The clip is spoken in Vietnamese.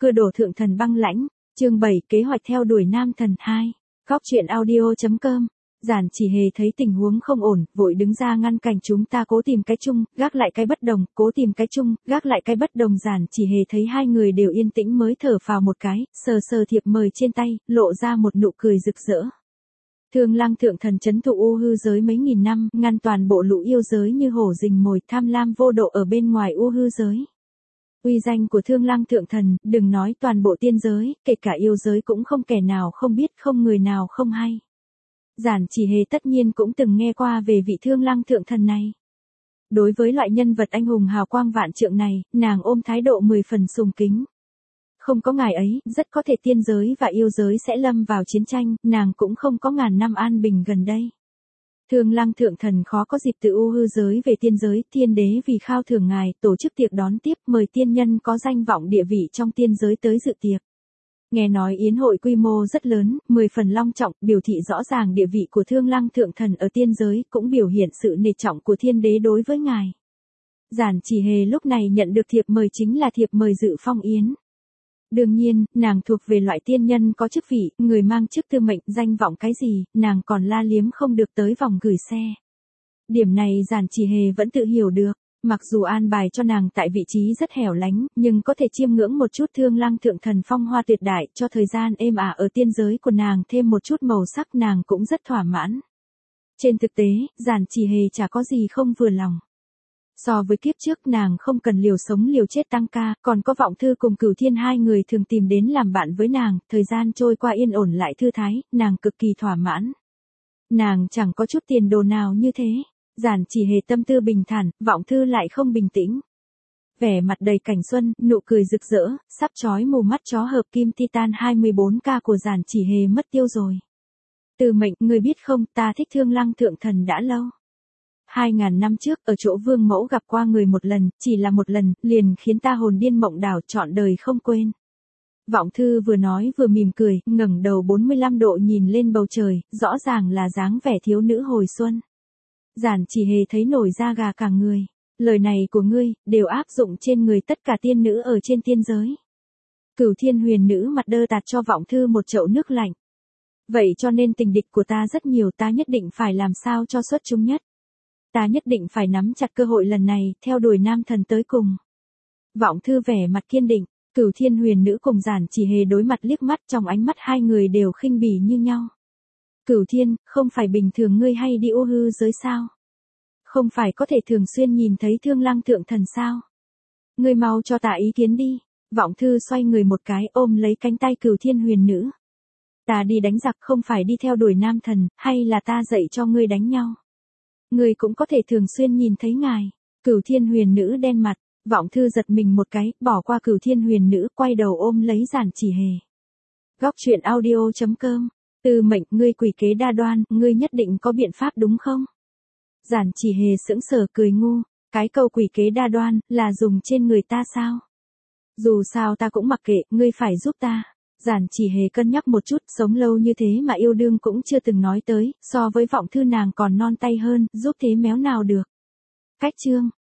Cưa đổ thượng thần băng lãnh, chương 7 kế hoạch theo đuổi nam thần 2. Góc truyện audio.com. Giản Chỉ Hề thấy tình huống không ổn, vội đứng ra ngăn cản chúng ta cố tìm cái chung, gác lại cái bất đồng, cố tìm cái chung, gác lại cái bất đồng. Giản Chỉ Hề thấy hai người đều yên tĩnh mới thở phào một cái, sờ sờ thiệp mời trên tay, lộ ra một nụ cười rực rỡ. Thương Lăng thượng thần trấn thủ U Hư giới mấy nghìn năm, ngăn toàn bộ lũ yêu giới như hổ rình mồi, tham lam vô độ ở bên ngoài U Hư giới. Uy danh của Thương Lăng thượng thần, đừng nói toàn bộ tiên giới, kể cả yêu giới cũng không kẻ nào không biết, không người nào không hay. Giản Chỉ Hề tất nhiên cũng từng nghe qua về vị Thương Lăng thượng thần này. Đối với loại nhân vật anh hùng hào quang vạn trượng này, nàng ôm thái độ 10 phần sùng kính. Không có ngài ấy, rất có thể tiên giới và yêu giới sẽ lâm vào chiến tranh, nàng cũng không có ngàn năm an bình gần đây. Thương Lăng thượng thần khó có dịp từ U Hư giới về tiên giới, tiên đế vì khao thưởng ngài, tổ chức tiệc đón tiếp, mời tiên nhân có danh vọng địa vị trong tiên giới tới dự tiệc. Nghe nói yến hội quy mô rất lớn, 10 phần long trọng, biểu thị rõ ràng địa vị của Thương Lăng thượng thần ở tiên giới, cũng biểu hiện sự nể trọng của thiên đế đối với ngài. Giản Chỉ Hề lúc này nhận được thiệp mời chính là thiệp mời dự phong yến. Đương nhiên, nàng thuộc về loại tiên nhân có chức vị, người mang chức tư mệnh, danh vọng cái gì, nàng còn la liếm không được tới vòng gửi xe. Điểm này Giản Chỉ Hề vẫn tự hiểu được, mặc dù an bài cho nàng tại vị trí rất hẻo lánh, nhưng có thể chiêm ngưỡng một chút Thương Lăng thượng thần phong hoa tuyệt đại, cho thời gian êm ả ở tiên giới của nàng thêm một chút màu sắc, nàng cũng rất thỏa mãn. Trên thực tế, Giản Chỉ Hề chả có gì không vừa lòng. So với kiếp trước nàng không cần liều sống liều chết tăng ca, còn có Vọng Thư cùng Cửu Thiên hai người thường tìm đến làm bạn với nàng, thời gian trôi qua yên ổn lại thư thái, nàng cực kỳ thỏa mãn. Nàng chẳng có chút tiền đồ nào như thế. Giản Chỉ Hề tâm tư bình thản, Vọng Thư lại không bình tĩnh. Vẻ mặt đầy cảnh xuân, nụ cười rực rỡ, sắp chói mù mắt chó hợp kim Titan 24K của Giản Chỉ Hề mất tiêu rồi. Từ mệnh, người biết không, ta thích Thương Lăng thượng thần đã lâu. 2000 năm trước, ở chỗ Vương Mẫu gặp qua người một lần, chỉ là một lần, liền khiến ta hồn điên mộng đảo, trọn đời không quên. Vọng Thư vừa nói vừa mỉm cười, ngẩng đầu 45 độ nhìn lên bầu trời, rõ ràng là dáng vẻ thiếu nữ hồi xuân. Giản Chỉ Hề thấy nổi da gà cả người. Lời này của ngươi, đều áp dụng trên người tất cả tiên nữ ở trên tiên giới. Cửu Thiên huyền nữ mặt đơ tạt cho Vọng Thư một chậu nước lạnh. Vậy cho nên tình địch của ta rất nhiều, ta nhất định phải làm sao cho xuất chúng nhất. Ta nhất định phải nắm chặt cơ hội lần này, theo đuổi nam thần tới cùng. Vọng Thư vẻ mặt kiên định, Cửu Thiên huyền nữ cùng Giản Chỉ Hề đối mặt liếc mắt, trong ánh mắt hai người đều khinh bỉ như nhau. Cửu Thiên, không phải bình thường ngươi hay đi U Hư giới sao? Không phải có thể thường xuyên nhìn thấy Thương Lăng thượng thần sao? Ngươi mau cho ta ý kiến đi. Vọng Thư xoay người một cái ôm lấy cánh tay Cửu Thiên huyền nữ. Ta đi đánh giặc không phải đi theo đuổi nam thần, hay là ta dạy cho ngươi đánh nhau? Ngươi cũng có thể thường xuyên nhìn thấy ngài. Cửu Thiên huyền nữ đen mặt, Vọng Thư giật mình một cái, bỏ qua Cửu Thiên huyền nữ, quay đầu ôm lấy Giản Chỉ Hề. Góc truyện audio.com. Từ mệnh, ngươi quỷ kế đa đoan, ngươi nhất định có biện pháp đúng không? Giản Chỉ Hề sững sờ cười ngu, cái câu quỷ kế đa đoan, là dùng trên người ta sao? Dù sao ta cũng mặc kệ, ngươi phải giúp ta. Giản Chỉ Hề cân nhắc một chút, sống lâu như thế mà yêu đương cũng chưa từng nói tới, so với Vọng Thư nàng còn non tay hơn, giúp thế méo nào được. Cách chương.